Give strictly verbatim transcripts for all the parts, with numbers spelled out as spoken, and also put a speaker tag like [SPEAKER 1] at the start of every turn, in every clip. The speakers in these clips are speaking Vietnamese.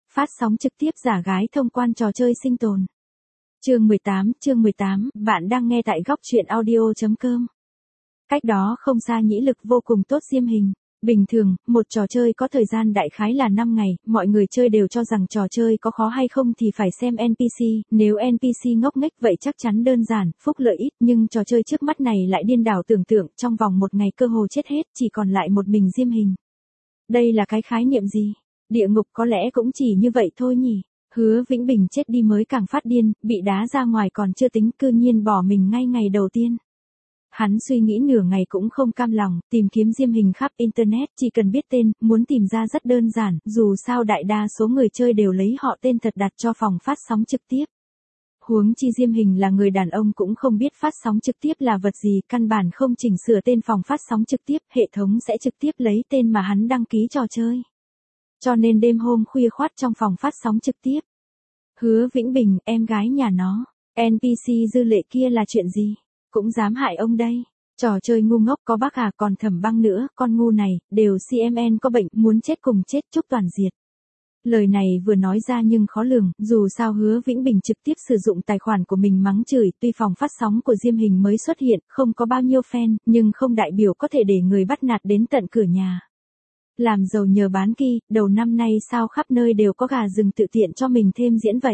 [SPEAKER 1] Phát sóng trực tiếp giả gái thông quan trò chơi sinh tồn. Chương mười tám, chương mười tám, bạn đang nghe tại góc truyện audio.com. Cách đó không xa nhĩ lực vô cùng tốt Diêm Hình. Bình thường, một trò chơi có thời gian đại khái là năm ngày, mọi người chơi đều cho rằng trò chơi có khó hay không thì phải xem en pê xê, nếu en pê xê ngốc nghếch vậy chắc chắn đơn giản, phúc lợi ít, nhưng trò chơi trước mắt này lại điên đảo tưởng tượng, trong vòng một ngày cơ hồ chết hết, chỉ còn lại một mình Diêm Hình. Đây là cái khái niệm gì? Địa ngục có lẽ cũng chỉ như vậy thôi nhỉ. Hứa Vĩnh Bình chết đi mới càng phát điên, bị đá ra ngoài còn chưa tính, cư nhiên bỏ mình ngay ngày đầu tiên. Hắn suy nghĩ nửa ngày cũng không cam lòng, tìm kiếm Diêm Hình khắp internet, chỉ cần biết tên, muốn tìm ra rất đơn giản, dù sao đại đa số người chơi đều lấy họ tên thật đặt cho phòng phát sóng trực tiếp. Huống chi Diêm Hình là người đàn ông cũng không biết phát sóng trực tiếp là vật gì, căn bản không chỉnh sửa tên phòng phát sóng trực tiếp, hệ thống sẽ trực tiếp lấy tên mà hắn đăng ký trò chơi. Cho nên đêm hôm khuya khoắt trong phòng phát sóng trực tiếp. Hứa Vĩnh Bình, em gái nhà nó, en pê xê Dư Lệ kia là chuyện gì? Cũng dám hại ông đây. Trò chơi ngu ngốc có bác à, còn Thẩm Băng nữa, con ngu này, đều xê em en có bệnh, muốn chết cùng chết, chúc toàn diệt. Lời này vừa nói ra nhưng khó lường, dù sao Hứa Vĩnh Bình trực tiếp sử dụng tài khoản của mình mắng chửi, tuy phòng phát sóng của Diêm Hình mới xuất hiện, không có bao nhiêu fan, nhưng không đại biểu có thể để người bắt nạt đến tận cửa nhà. Làm giàu nhờ bán ki, đầu năm nay sao khắp nơi đều có gà rừng tự tiện cho mình thêm diễn vậy.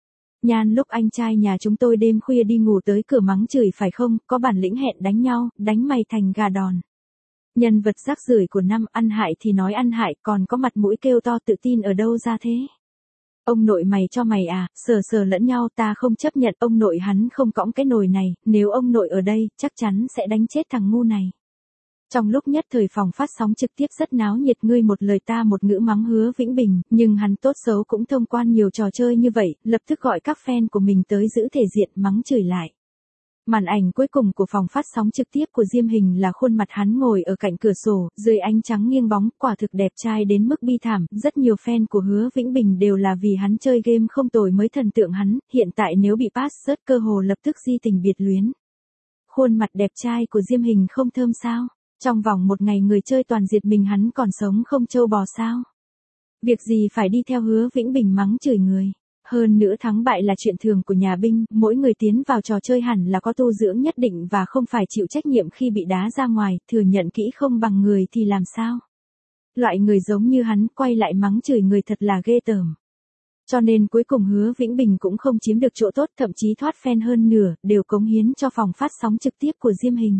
[SPEAKER 1] Nhan lúc anh trai nhà chúng tôi đêm khuya đi ngủ tới cửa mắng chửi phải không, có bản lĩnh hẹn đánh nhau, đánh mày thành gà đòn. Nhân vật rác rưởi của năm, ăn hại thì nói ăn hại, còn có mặt mũi kêu to tự tin ở đâu ra thế. Ông nội mày cho mày à, sờ sờ lẫn nhau, ta không chấp nhận, ông nội hắn không cõng cái nồi này, nếu ông nội ở đây, chắc chắn sẽ đánh chết thằng ngu này. Trong lúc nhất thời phòng phát sóng trực tiếp rất náo nhiệt, ngươi một lời ta một ngữ mắng Hứa Vĩnh Bình, nhưng hắn tốt xấu cũng thông quan nhiều trò chơi như vậy, lập tức gọi các fan của mình tới giữ thể diện mắng chửi lại. Màn ảnh cuối cùng của phòng phát sóng trực tiếp của Diêm Hình là khuôn mặt hắn ngồi ở cạnh cửa sổ, dưới ánh trắng nghiêng bóng, quả thực đẹp trai đến mức bi thảm, rất nhiều fan của Hứa Vĩnh Bình đều là vì hắn chơi game không tồi mới thần tượng hắn, hiện tại nếu bị pass rớt cơ hồ lập tức di tình biệt luyến. Khuôn mặt đẹp trai của Diêm Hình không thơm sao? Trong vòng một ngày người chơi toàn diệt mình hắn còn sống không trâu bò sao? Việc gì phải đi theo Hứa Vĩnh Bình mắng chửi người. Hơn nữa thắng bại là chuyện thường của nhà binh, mỗi người tiến vào trò chơi hẳn là có tu dưỡng nhất định và không phải chịu trách nhiệm khi bị đá ra ngoài, thừa nhận kỹ không bằng người thì làm sao? Loại người giống như hắn quay lại mắng chửi người thật là ghê tởm. Cho nên cuối cùng Hứa Vĩnh Bình cũng không chiếm được chỗ tốt, thậm chí thoát fan hơn nửa, đều cống hiến cho phòng phát sóng trực tiếp của Diêm Hình.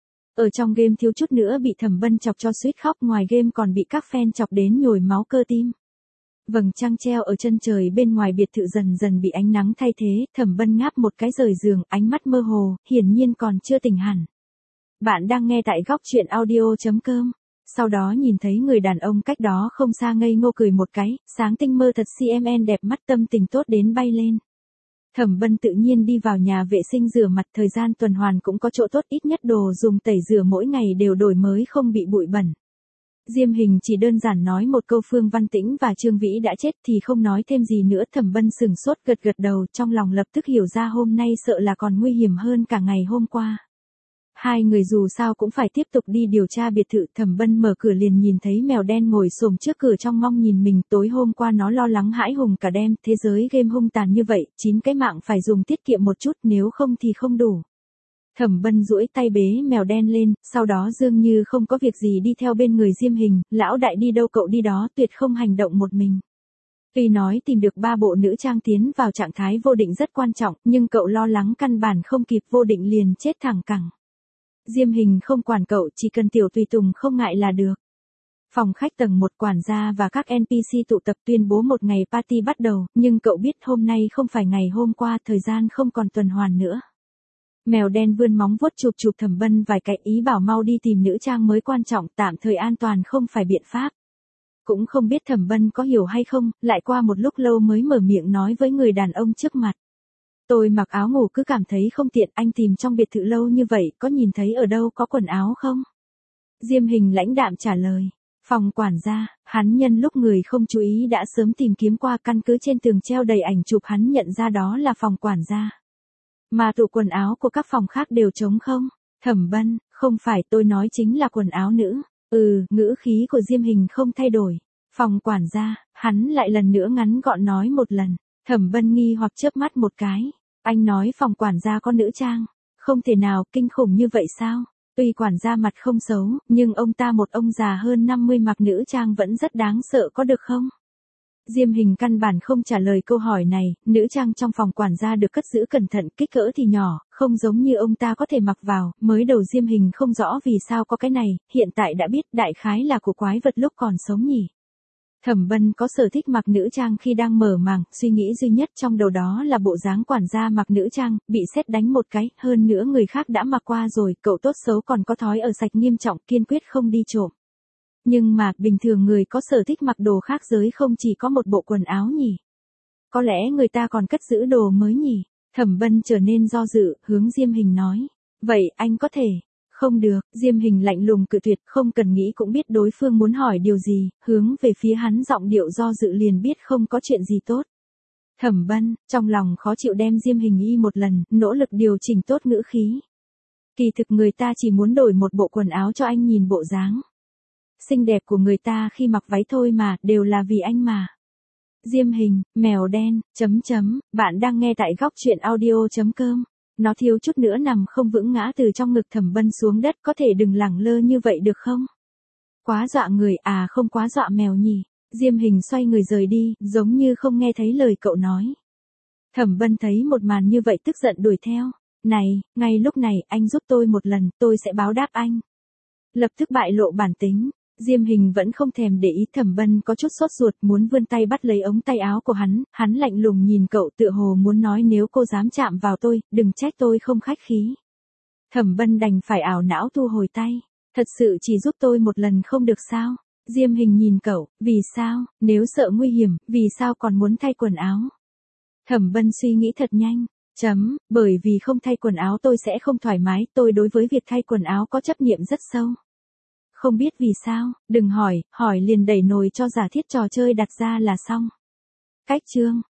[SPEAKER 1] Ở trong game thiếu chút nữa bị Thẩm Bân chọc cho suýt khóc, ngoài game còn bị các fan chọc đến nhồi máu cơ tim. Vầng trăng treo ở chân trời bên ngoài biệt thự dần dần bị ánh nắng thay thế, Thẩm Bân ngáp một cái rời giường, ánh mắt mơ hồ, hiển nhiên còn chưa tỉnh hẳn. Bạn đang nghe tại góc truyện audio.com. Sau đó nhìn thấy người đàn ông cách đó không xa ngây ngô cười một cái, sáng tinh mơ thật xê em en đẹp mắt, tâm tình tốt đến bay lên. Thẩm Bân tự nhiên đi vào nhà vệ sinh rửa mặt, thời gian tuần hoàn cũng có chỗ tốt, ít nhất đồ dùng tẩy rửa mỗi ngày đều đổi mới không bị bụi bẩn. Diêm Hình chỉ đơn giản nói một câu Phương Văn Tĩnh và Trương Vĩ đã chết thì không nói thêm gì nữa. Thẩm Bân sừng sốt gật gật đầu, trong lòng lập tức hiểu ra hôm nay sợ là còn nguy hiểm hơn cả ngày hôm qua. Hai người dù sao cũng phải tiếp tục đi điều tra biệt thự. Thẩm Bân mở cửa liền nhìn thấy mèo đen ngồi xổm trước cửa trong mong nhìn mình, tối hôm qua nó lo lắng hãi hùng cả đêm, thế giới game hung tàn như vậy, chín cái mạng phải dùng tiết kiệm một chút, nếu không thì không đủ. Thẩm Bân duỗi tay bế mèo đen lên, sau đó dường như không có việc gì đi theo bên người Diêm Hình, lão đại đi đâu cậu đi đó, tuyệt không hành động một mình. Tuy nói tìm được ba bộ nữ trang tiến vào trạng thái vô định rất quan trọng, nhưng cậu lo lắng căn bản không kịp, vô định liền chết thẳng cẳng. Diêm Hình không quản cậu, chỉ cần tiểu tùy tùng không ngại là được. Phòng khách tầng một, quản gia và các en pê xê tụ tập tuyên bố một ngày party bắt đầu, nhưng cậu biết hôm nay không phải ngày hôm qua, thời gian không còn tuần hoàn nữa. Mèo đen vươn móng vuốt chụp chụp Thẩm Bân vài cái, ý bảo mau đi tìm nữ trang mới quan trọng, tạm thời an toàn không phải biện pháp. Cũng không biết Thẩm Bân có hiểu hay không, lại qua một lúc lâu mới mở miệng nói với người đàn ông trước mặt. Tôi mặc áo ngủ cứ cảm thấy không tiện, anh tìm trong biệt thự lâu như vậy, có nhìn thấy ở đâu có quần áo không? Diêm Hình lãnh đạm trả lời. Phòng quản gia, hắn nhân lúc người không chú ý đã sớm tìm kiếm qua, căn cứ trên tường treo đầy ảnh chụp hắn nhận ra đó là phòng quản gia. Mà tủ quần áo của các phòng khác đều trống không? Thẩm Bân, không phải, tôi nói chính là quần áo nữ. Ừ, ngữ khí của Diêm Hình không thay đổi. Phòng quản gia, hắn lại lần nữa ngắn gọn nói một lần. Thẩm Bân nghi hoặc chớp mắt một cái. Anh nói phòng quản gia có nữ trang. Không thể nào, kinh khủng như vậy sao? Tuy quản gia mặt không xấu, nhưng ông ta một ông già hơn năm mươi mặc nữ trang vẫn rất đáng sợ, có được không? Diêm Hình căn bản không trả lời câu hỏi này, nữ trang trong phòng quản gia được cất giữ cẩn thận, kích cỡ thì nhỏ, không giống như ông ta có thể mặc vào, mới đầu Diêm Hình không rõ vì sao có cái này, hiện tại đã biết đại khái là của quái vật lúc còn sống nhỉ. Thẩm Bân có sở thích mặc nữ trang khi đang mở màng, suy nghĩ duy nhất trong đầu đó là bộ dáng quản gia mặc nữ trang, bị sét đánh một cái, hơn nữa người khác đã mặc qua rồi, cậu tốt xấu còn có thói ở sạch nghiêm trọng, kiên quyết không đi trộm. Nhưng mà, bình thường người có sở thích mặc đồ khác giới không chỉ có một bộ quần áo nhỉ? Có lẽ người ta còn cất giữ đồ mới nhỉ? Thẩm Bân trở nên do dự, hướng Diêm Hình nói. Vậy, anh có thể. Không được, Diêm Hình lạnh lùng cự tuyệt, không cần nghĩ cũng biết đối phương muốn hỏi điều gì, hướng về phía hắn giọng điệu do dự liền biết không có chuyện gì tốt. Thẩm Bân, trong lòng khó chịu đem Diêm Hình y một lần, nỗ lực điều chỉnh tốt ngữ khí. Kỳ thực người ta chỉ muốn đổi một bộ quần áo cho anh nhìn bộ dáng xinh đẹp của người ta khi mặc váy thôi mà, đều là vì anh mà. Diêm Hình, mèo đen, chấm chấm, bạn đang nghe tại góc truyện audio chấm com. Nó thiếu chút nữa nằm không vững ngã từ trong ngực Thẩm Bân xuống đất, có thể đừng lẳng lơ như vậy được không? Quá dọa người, à không quá dọa mèo nhỉ. Diêm Hình xoay người rời đi, giống như không nghe thấy lời cậu nói. Thẩm Bân thấy một màn như vậy tức giận đuổi theo. Này, ngay lúc này, anh giúp tôi một lần, tôi sẽ báo đáp anh. Lập tức bại lộ bản tính. Diêm Hình vẫn không thèm để ý, Thẩm Bân có chút sốt ruột muốn vươn tay bắt lấy ống tay áo của hắn, hắn lạnh lùng nhìn cậu tựa hồ muốn nói nếu cô dám chạm vào tôi, đừng trách tôi không khách khí. Thẩm Bân đành phải ảo não thu hồi tay, thật sự chỉ giúp tôi một lần không được sao? Diêm Hình nhìn cậu, vì sao, nếu sợ nguy hiểm, vì sao còn muốn thay quần áo? Thẩm Bân suy nghĩ thật nhanh, chấm, bởi vì không thay quần áo tôi sẽ không thoải mái, tôi đối với việc thay quần áo có chấp niệm rất sâu. Không biết vì sao, đừng hỏi, hỏi liền đẩy nồi cho giả thiết trò chơi đặt ra là xong. Cách chương.